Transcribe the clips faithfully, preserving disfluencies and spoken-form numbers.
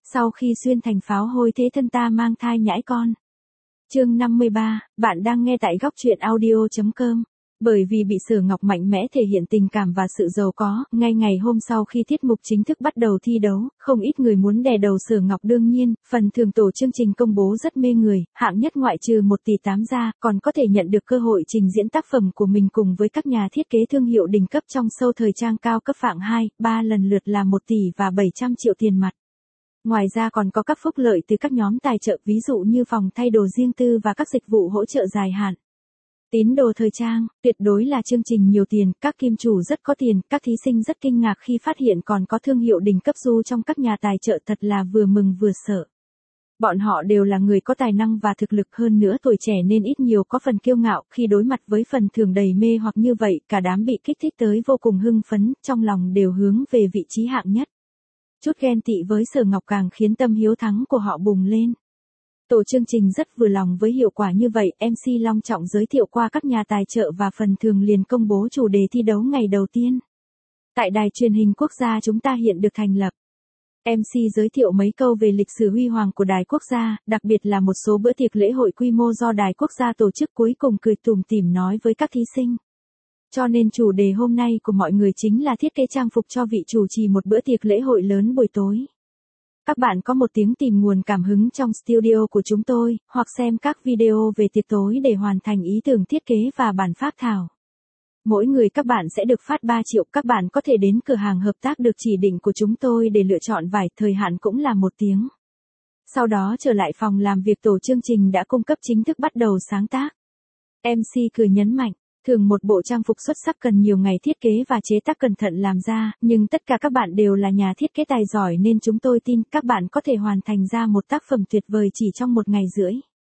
Sau khi xuyên thành pháo hôi thế thân ta mang thai nhãi con. Chương năm mươi ba, bạn đang nghe tại góc truyện audio chấm com. Bởi vì bị Sở Ngọc mạnh mẽ thể hiện tình cảm và sự giàu có, ngay ngày hôm sau khi tiết mục chính thức bắt đầu thi đấu, không ít người muốn đè đầu Sở Ngọc đương nhiên, phần thưởng tổ chương trình công bố rất mê người, hạng nhất ngoại trừ một tỷ tám ra, còn có thể nhận được cơ hội trình diễn tác phẩm của mình cùng với các nhà thiết kế thương hiệu đỉnh cấp trong show thời trang cao cấp hạng hai, ba lần lượt là một tỷ và bảy trăm triệu tiền mặt. Ngoài ra còn có các phúc lợi từ các nhóm tài trợ ví dụ như phòng thay đồ riêng tư và các dịch vụ hỗ trợ dài hạn. Tín đồ thời trang, tuyệt đối là chương trình nhiều tiền, các kim chủ rất có tiền, các thí sinh rất kinh ngạc khi phát hiện còn có thương hiệu đỉnh cấp du trong các nhà tài trợ thật là vừa mừng vừa sợ. Bọn họ đều là người có tài năng và thực lực hơn nữa tuổi trẻ nên ít nhiều có phần kiêu ngạo khi đối mặt với phần thưởng đầy mê hoặc như vậy, cả đám bị kích thích tới vô cùng hưng phấn, trong lòng đều hướng về vị trí hạng nhất. Chút ghen tị với Sở Ngọc càng khiến tâm hiếu thắng của họ bùng lên. Tổ chương trình rất vừa lòng với hiệu quả như vậy, em xê long trọng giới thiệu qua các nhà tài trợ và phần thưởng liền công bố chủ đề thi đấu ngày đầu tiên. Tại đài truyền hình quốc gia chúng ta hiện được thành lập. em xê giới thiệu mấy câu về lịch sử huy hoàng của đài quốc gia, đặc biệt là một số bữa tiệc lễ hội quy mô do đài quốc gia tổ chức, cuối cùng cười tủm tỉm nói với các thí sinh. Cho nên chủ đề hôm nay của mọi người chính là thiết kế trang phục cho vị chủ trì một bữa tiệc lễ hội lớn buổi tối. Các bạn có một tiếng tìm nguồn cảm hứng trong studio của chúng tôi, hoặc xem các video về tiệc tối để hoàn thành ý tưởng thiết kế và bản phác thảo. Mỗi người các bạn sẽ được phát ba triệu, các bạn có thể đến cửa hàng hợp tác được chỉ định của chúng tôi để lựa chọn vải, thời hạn cũng là một tiếng. Sau đó trở lại phòng làm việc, tổ chương trình đã cung cấp chính thức bắt đầu sáng tác. em xê cười nhấn mạnh. Thường một bộ trang phục xuất sắc cần nhiều ngày thiết kế và chế tác cẩn thận làm ra, nhưng tất cả các bạn đều là nhà thiết kế tài giỏi nên chúng tôi tin các bạn có thể hoàn thành ra một tác phẩm tuyệt vời chỉ trong một ngày rưỡi.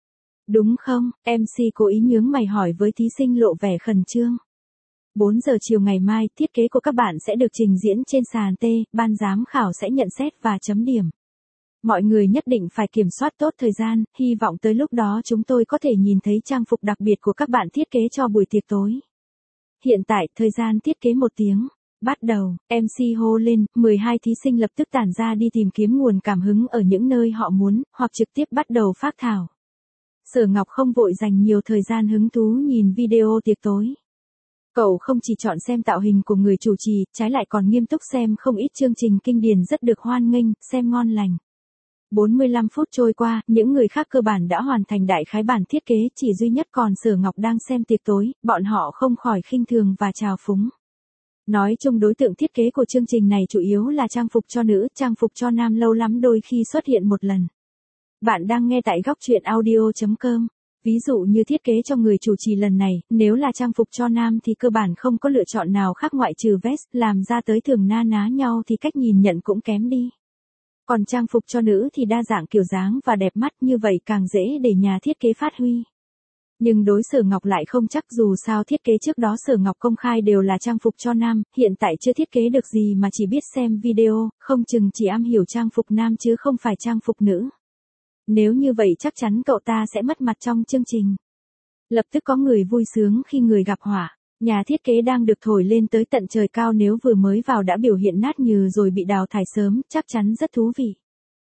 Đúng không? em xê cố ý nhướng mày hỏi với thí sinh lộ vẻ khẩn trương. bốn giờ chiều ngày mai, thiết kế của các bạn sẽ được trình diễn trên sàn T, ban giám khảo sẽ nhận xét và chấm điểm. Mọi người nhất định phải kiểm soát tốt thời gian, hy vọng tới lúc đó chúng tôi có thể nhìn thấy trang phục đặc biệt của các bạn thiết kế cho buổi tiệc tối. Hiện tại, thời gian thiết kế một tiếng. Bắt đầu, em xê hô lên, mười hai thí sinh lập tức tản ra đi tìm kiếm nguồn cảm hứng ở những nơi họ muốn, hoặc trực tiếp bắt đầu phác thảo. Sở Ngọc không vội dành nhiều thời gian hứng thú nhìn video tiệc tối. Cậu không chỉ chọn xem tạo hình của người chủ trì, trái lại còn nghiêm túc xem không ít chương trình kinh điển rất được hoan nghênh, xem ngon lành. bốn mươi lăm phút trôi qua, những người khác cơ bản đã hoàn thành đại khái bản thiết kế, chỉ duy nhất còn Sở Ngọc đang xem tiệc tối, bọn họ không khỏi khinh thường và trào phúng. Nói chung đối tượng thiết kế của chương trình này chủ yếu là trang phục cho nữ, trang phục cho nam lâu lắm đôi khi xuất hiện một lần. Bạn đang nghe tại góc truyện audio chấm com. Ví dụ như thiết kế cho người chủ trì lần này, nếu là trang phục cho nam thì cơ bản không có lựa chọn nào khác ngoại trừ vest, làm ra tới thường na ná nhau thì cách nhìn nhận cũng kém đi. Còn trang phục cho nữ thì đa dạng kiểu dáng và đẹp mắt, như vậy càng dễ để nhà thiết kế phát huy. Nhưng đối Sở Ngọc lại không chắc, dù sao thiết kế trước đó Sở Ngọc công khai đều là trang phục cho nam, hiện tại chưa thiết kế được gì mà chỉ biết xem video, không chừng chỉ am hiểu trang phục nam chứ không phải trang phục nữ. Nếu như vậy chắc chắn cậu ta sẽ mất mặt trong chương trình. Lập tức có người vui sướng khi người gặp họa. Nhà thiết kế đang được thổi lên tới tận trời cao, nếu vừa mới vào đã biểu hiện nát nhừ rồi bị đào thải sớm, chắc chắn rất thú vị.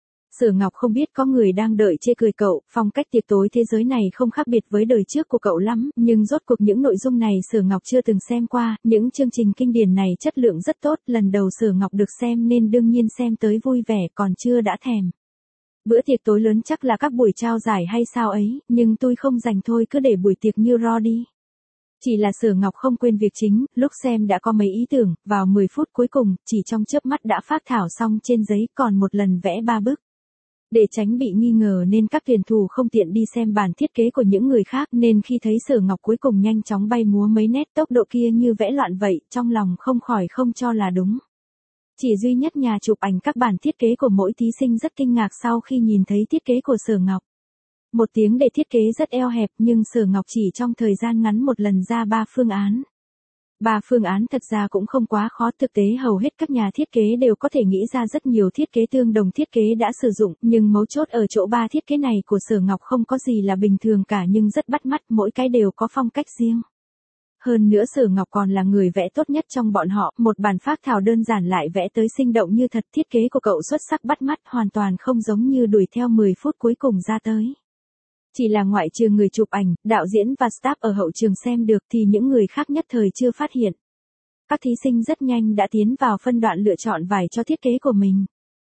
Sở Ngọc không biết có người đang đợi chê cười cậu, phong cách tiệc tối thế giới này không khác biệt với đời trước của cậu lắm, nhưng rốt cuộc những nội dung này Sở Ngọc chưa từng xem qua, những chương trình kinh điển này chất lượng rất tốt, lần đầu Sở Ngọc được xem nên đương nhiên xem tới vui vẻ, còn chưa đã thèm. Bữa tiệc tối lớn chắc là các buổi trao giải hay sao ấy, nhưng tôi không dành thôi, cứ để buổi tiệc như raw đi. Chỉ là Sở Ngọc không quên việc chính, lúc xem đã có mấy ý tưởng, vào mười phút cuối cùng, chỉ trong chớp mắt đã phác thảo xong trên giấy, còn một lần vẽ ba bức. Để tránh bị nghi ngờ nên các tuyển thủ không tiện đi xem bản thiết kế của những người khác, nên khi thấy Sở Ngọc cuối cùng nhanh chóng bay múa mấy nét tốc độ kia như vẽ loạn vậy, trong lòng không khỏi không cho là đúng. Chỉ duy nhất nhà chụp ảnh các bản thiết kế của mỗi thí sinh rất kinh ngạc sau khi nhìn thấy thiết kế của Sở Ngọc. Một tiếng để thiết kế rất eo hẹp, nhưng Sở Ngọc chỉ trong thời gian ngắn một lần ra ba phương án. Ba phương án thật ra cũng không quá khó, thực tế hầu hết các nhà thiết kế đều có thể nghĩ ra rất nhiều thiết kế tương đồng thiết kế đã sử dụng, nhưng mấu chốt ở chỗ ba thiết kế này của Sở Ngọc không có gì là bình thường cả nhưng rất bắt mắt, mỗi cái đều có phong cách riêng. Hơn nữa Sở Ngọc còn là người vẽ tốt nhất trong bọn họ, một bản phác thảo đơn giản lại vẽ tới sinh động như thật, thiết kế của cậu xuất sắc bắt mắt, hoàn toàn không giống như đuổi theo mười phút cuối cùng ra tới. Chỉ là ngoại trừ người chụp ảnh, đạo diễn và staff ở hậu trường xem được thì những người khác nhất thời chưa phát hiện. Các thí sinh rất nhanh đã tiến vào phân đoạn lựa chọn vải cho thiết kế của mình.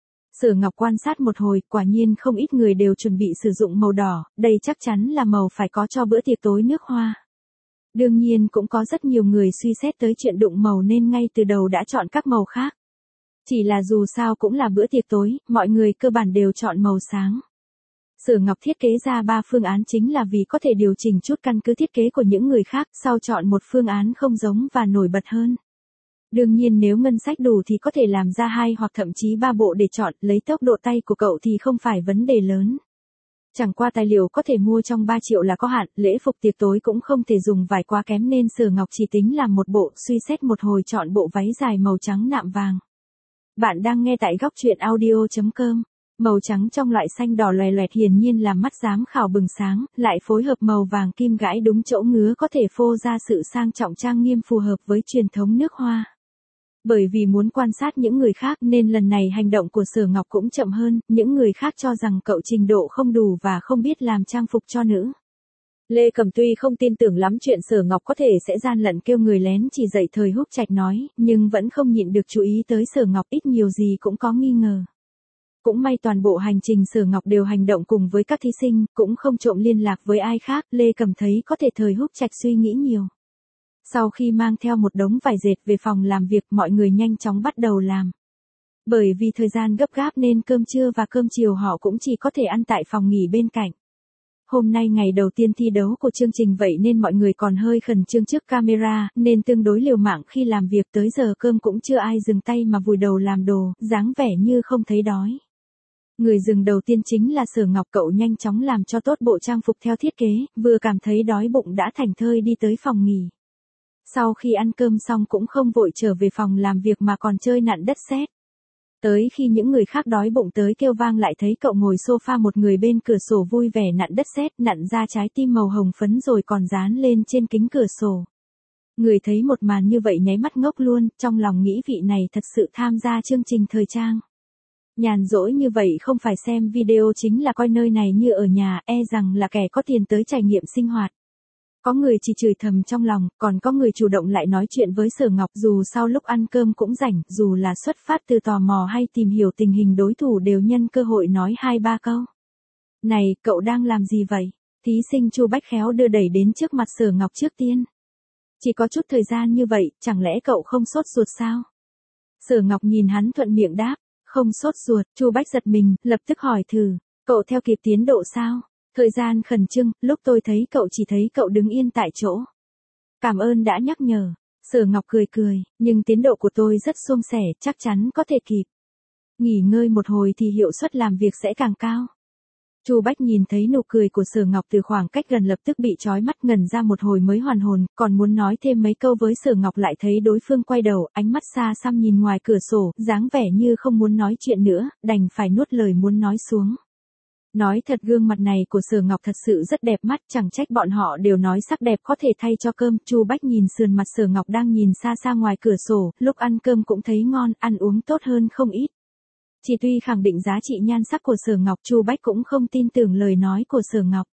Sở Ngọc quan sát một hồi, quả nhiên không ít người đều chuẩn bị sử dụng màu đỏ, đây chắc chắn là màu phải có cho bữa tiệc tối nước hoa. Đương nhiên cũng có rất nhiều người suy xét tới chuyện đụng màu nên ngay từ đầu đã chọn các màu khác. Chỉ là dù sao cũng là bữa tiệc tối, mọi người cơ bản đều chọn màu sáng. Sở Ngọc thiết kế ra ba phương án chính là vì có thể điều chỉnh chút căn cứ thiết kế của những người khác, sau chọn một phương án không giống và nổi bật hơn. Đương nhiên nếu ngân sách đủ thì có thể làm ra hai hoặc thậm chí ba bộ để chọn, lấy tốc độ tay của cậu thì không phải vấn đề lớn. Chẳng qua tài liệu có thể mua trong ba triệu là có hạn, lễ phục tiệc tối cũng không thể dùng vải quá kém nên Sở Ngọc chỉ tính làm một bộ, suy xét một hồi chọn bộ váy dài màu trắng nạm vàng. Bạn đang nghe tại góc truyện audio chấm com. Màu trắng trong loại xanh đỏ loè loẹt hiển nhiên làm mắt giám khảo bừng sáng, lại phối hợp màu vàng kim gãi đúng chỗ ngứa có thể phô ra sự sang trọng trang nghiêm phù hợp với truyền thống nước Hoa. Bởi vì muốn quan sát những người khác nên lần này hành động của Sở Ngọc cũng chậm hơn, những người khác cho rằng cậu trình độ không đủ và không biết làm trang phục cho nữ. Lê Cẩm tuy không tin tưởng lắm chuyện Sở Ngọc có thể sẽ gian lận kêu người lén chỉ dạy thời Húc Trạch nói, nhưng vẫn không nhịn được chú ý tới Sở Ngọc, ít nhiều gì cũng có nghi ngờ. Cũng may toàn bộ hành trình Sở Ngọc đều hành động cùng với các thí sinh, cũng không trộm liên lạc với ai khác, Lê Cẩm thấy có thể thời Húc Trạch suy nghĩ nhiều. Sau khi mang theo một đống vải dệt về phòng làm việc, mọi người nhanh chóng bắt đầu làm. Bởi vì thời gian gấp gáp nên cơm trưa và cơm chiều họ cũng chỉ có thể ăn tại phòng nghỉ bên cạnh. Hôm nay ngày đầu tiên thi đấu của chương trình vậy nên mọi người còn hơi khẩn trương trước camera, nên tương đối liều mạng khi làm việc, tới giờ cơm cũng chưa ai dừng tay mà vùi đầu làm đồ, dáng vẻ như không thấy đói. Người dừng đầu tiên chính là Sở Ngọc, cậu nhanh chóng làm cho tốt bộ trang phục theo thiết kế, vừa cảm thấy đói bụng đã thảnh thơi đi tới phòng nghỉ. Sau khi ăn cơm xong cũng không vội trở về phòng làm việc mà còn chơi nặn đất sét. Tới khi những người khác đói bụng tới kêu vang lại thấy cậu ngồi sofa một người bên cửa sổ vui vẻ nặn đất sét, nặn ra trái tim màu hồng phấn rồi còn dán lên trên kính cửa sổ. Người thấy một màn như vậy nháy mắt ngốc luôn, trong lòng nghĩ vị này thật sự tham gia chương trình thời trang. Nhàn rỗi như vậy không phải xem video chính là coi nơi này như ở nhà, e rằng là kẻ có tiền tới trải nghiệm sinh hoạt. Có người chỉ chửi thầm trong lòng, còn có người chủ động lại nói chuyện với Sở Ngọc, dù sau lúc ăn cơm cũng rảnh, dù là xuất phát từ tò mò hay tìm hiểu tình hình đối thủ đều nhân cơ hội nói hai ba câu. Này, cậu đang làm gì vậy? Thí sinh Chu Bách khéo đưa đẩy đến trước mặt Sở Ngọc trước tiên. Chỉ có chút thời gian như vậy, chẳng lẽ cậu không sốt ruột sao? Sở Ngọc nhìn hắn thuận miệng đáp, không sốt ruột. Chu Bách giật mình, lập tức hỏi thử, cậu theo kịp tiến độ sao? Thời gian khẩn trương, lúc tôi thấy cậu chỉ thấy cậu đứng yên tại chỗ. Cảm ơn đã nhắc nhở. Sở Ngọc cười cười, nhưng tiến độ của tôi rất suôn sẻ, chắc chắn có thể kịp. Nghỉ ngơi một hồi thì hiệu suất làm việc sẽ càng cao. Chu Bách nhìn thấy nụ cười của Sở Ngọc từ khoảng cách gần lập tức bị chói mắt, ngẩn ra một hồi mới hoàn hồn, còn muốn nói thêm mấy câu với Sở Ngọc lại thấy đối phương quay đầu, ánh mắt xa xăm nhìn ngoài cửa sổ, dáng vẻ như không muốn nói chuyện nữa, đành phải nuốt lời muốn nói xuống. Nói thật gương mặt này của Sở Ngọc thật sự rất đẹp mắt, chẳng trách bọn họ đều nói sắc đẹp có thể thay cho cơm. Chu Bách nhìn sườn mặt Sở Ngọc đang nhìn xa xa ngoài cửa sổ, lúc ăn cơm cũng thấy ngon, ăn uống tốt hơn không ít. Chỉ tuy khẳng định giá trị nhan sắc của Sở Ngọc, Chu Bách cũng không tin tưởng lời nói của Sở Ngọc.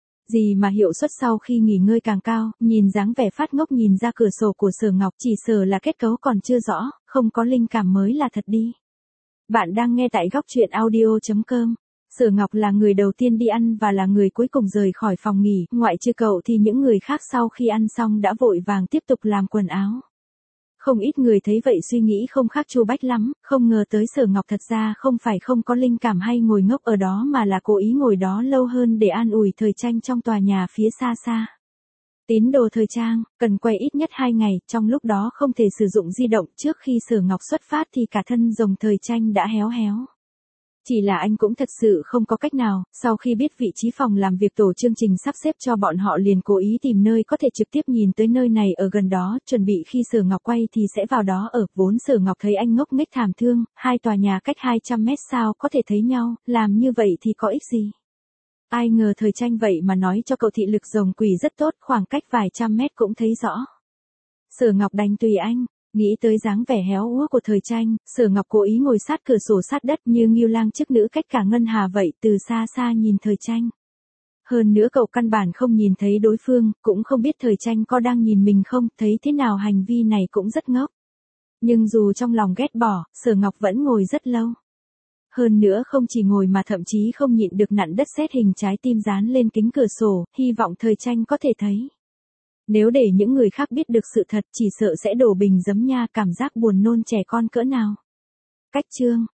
Gì mà hiệu suất sau khi nghỉ ngơi càng cao, nhìn dáng vẻ phát ngốc nhìn ra cửa sổ của Sở Ngọc, chỉ sợ là kết cấu còn chưa rõ, không có linh cảm mới là thật đi. Bạn đang nghe tại góc truyện audio chấm com. Sở Ngọc là người đầu tiên đi ăn và là người cuối cùng rời khỏi phòng nghỉ, ngoại trừ cậu thì những người khác sau khi ăn xong đã vội vàng tiếp tục làm quần áo. Không ít người thấy vậy suy nghĩ không khác Chu Bách lắm, không ngờ tới Sở Ngọc thật ra không phải không có linh cảm hay ngồi ngốc ở đó mà là cố ý ngồi đó lâu hơn để an ủi thời tranh trong tòa nhà phía xa xa. Tín đồ thời trang, cần quay ít nhất hai ngày, trong lúc đó không thể sử dụng di động. Trước khi Sở Ngọc xuất phát thì cả thân rồng thời tranh đã héo héo. Chỉ là anh cũng thật sự không có cách nào, sau khi biết vị trí phòng làm việc tổ chương trình sắp xếp cho bọn họ liền cố ý tìm nơi có thể trực tiếp nhìn tới nơi này ở gần đó, chuẩn bị khi Sở Ngọc quay thì sẽ vào đó ở. Vốn Sở Ngọc thấy anh ngốc nghếch thảm thương, hai tòa nhà cách hai trăm mét sao có thể thấy nhau, làm như vậy thì có ích gì. Ai ngờ thời tranh vậy mà nói cho cậu thị lực rồng quỷ rất tốt, khoảng cách vài trăm mét cũng thấy rõ. Sở Ngọc đành tùy anh. Nghĩ tới dáng vẻ héo úa của thời tranh, Sở Ngọc cố ý ngồi sát cửa sổ sát đất như Ngưu Lang chức nữ cách cả ngân hà vậy, từ xa xa nhìn thời tranh. Hơn nữa cậu căn bản không nhìn thấy đối phương, cũng không biết thời tranh có đang nhìn mình không, thấy thế nào hành vi này cũng rất ngốc. Nhưng dù trong lòng ghét bỏ, Sở Ngọc vẫn ngồi rất lâu. Hơn nữa không chỉ ngồi mà thậm chí không nhịn được nặn đất sét hình trái tim dán lên kính cửa sổ, hy vọng thời tranh có thể thấy. Nếu để những người khác biết được sự thật chỉ sợ sẽ đổ bình giấm nha, cảm giác buồn nôn trẻ con cỡ nào. Cách chương